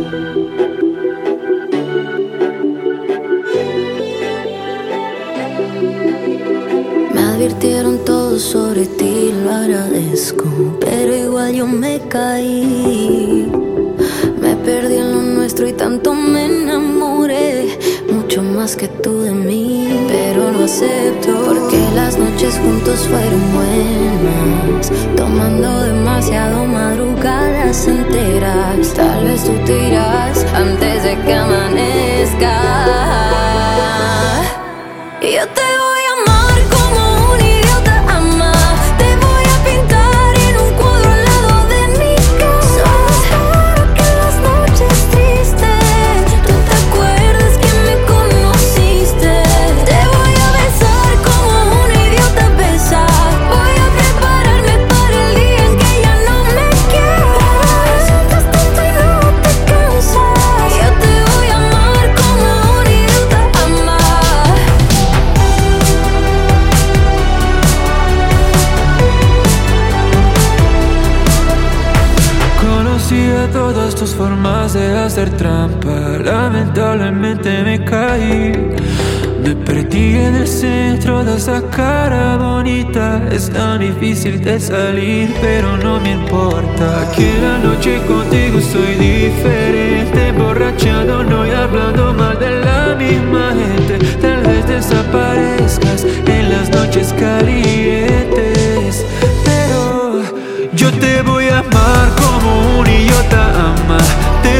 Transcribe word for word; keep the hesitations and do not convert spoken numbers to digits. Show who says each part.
Speaker 1: Me advirtieron todo sobre ti, lo agradezco, pero igual yo me caí. Me perdí en lo nuestro y tanto me enamoré, mucho más que tú de mí, pero lo acepto porque las noches juntos fueron buenas, tomando demasiado madrugadas enteras. Tal vez tú te irás antes de que amanezca y yo te voy a amar como un idiota ama. Te voy a pintar en un cuadro al lado de mi cama, para que en las noches tristes tú te acuerdes que me conociste. Te voy a besar como un idiota besa. Voy a prepararme para el día en que ya no me quieras. Sientes tanto y no te cansas. Yo te voy a amar como un idiota ama.
Speaker 2: Conocía todas tus formas de hacer trampa, lamentablemente me caí. Me perdí en el centro de esa cara bonita. Es tan difícil de salir, pero no me importa. Aquí en la noche contigo soy diferente, emborrachándonos y hablando mal de la misma gente. Tal vez desaparezcas en las noches calientes, pero yo te voy a amar como un idiota ama. Te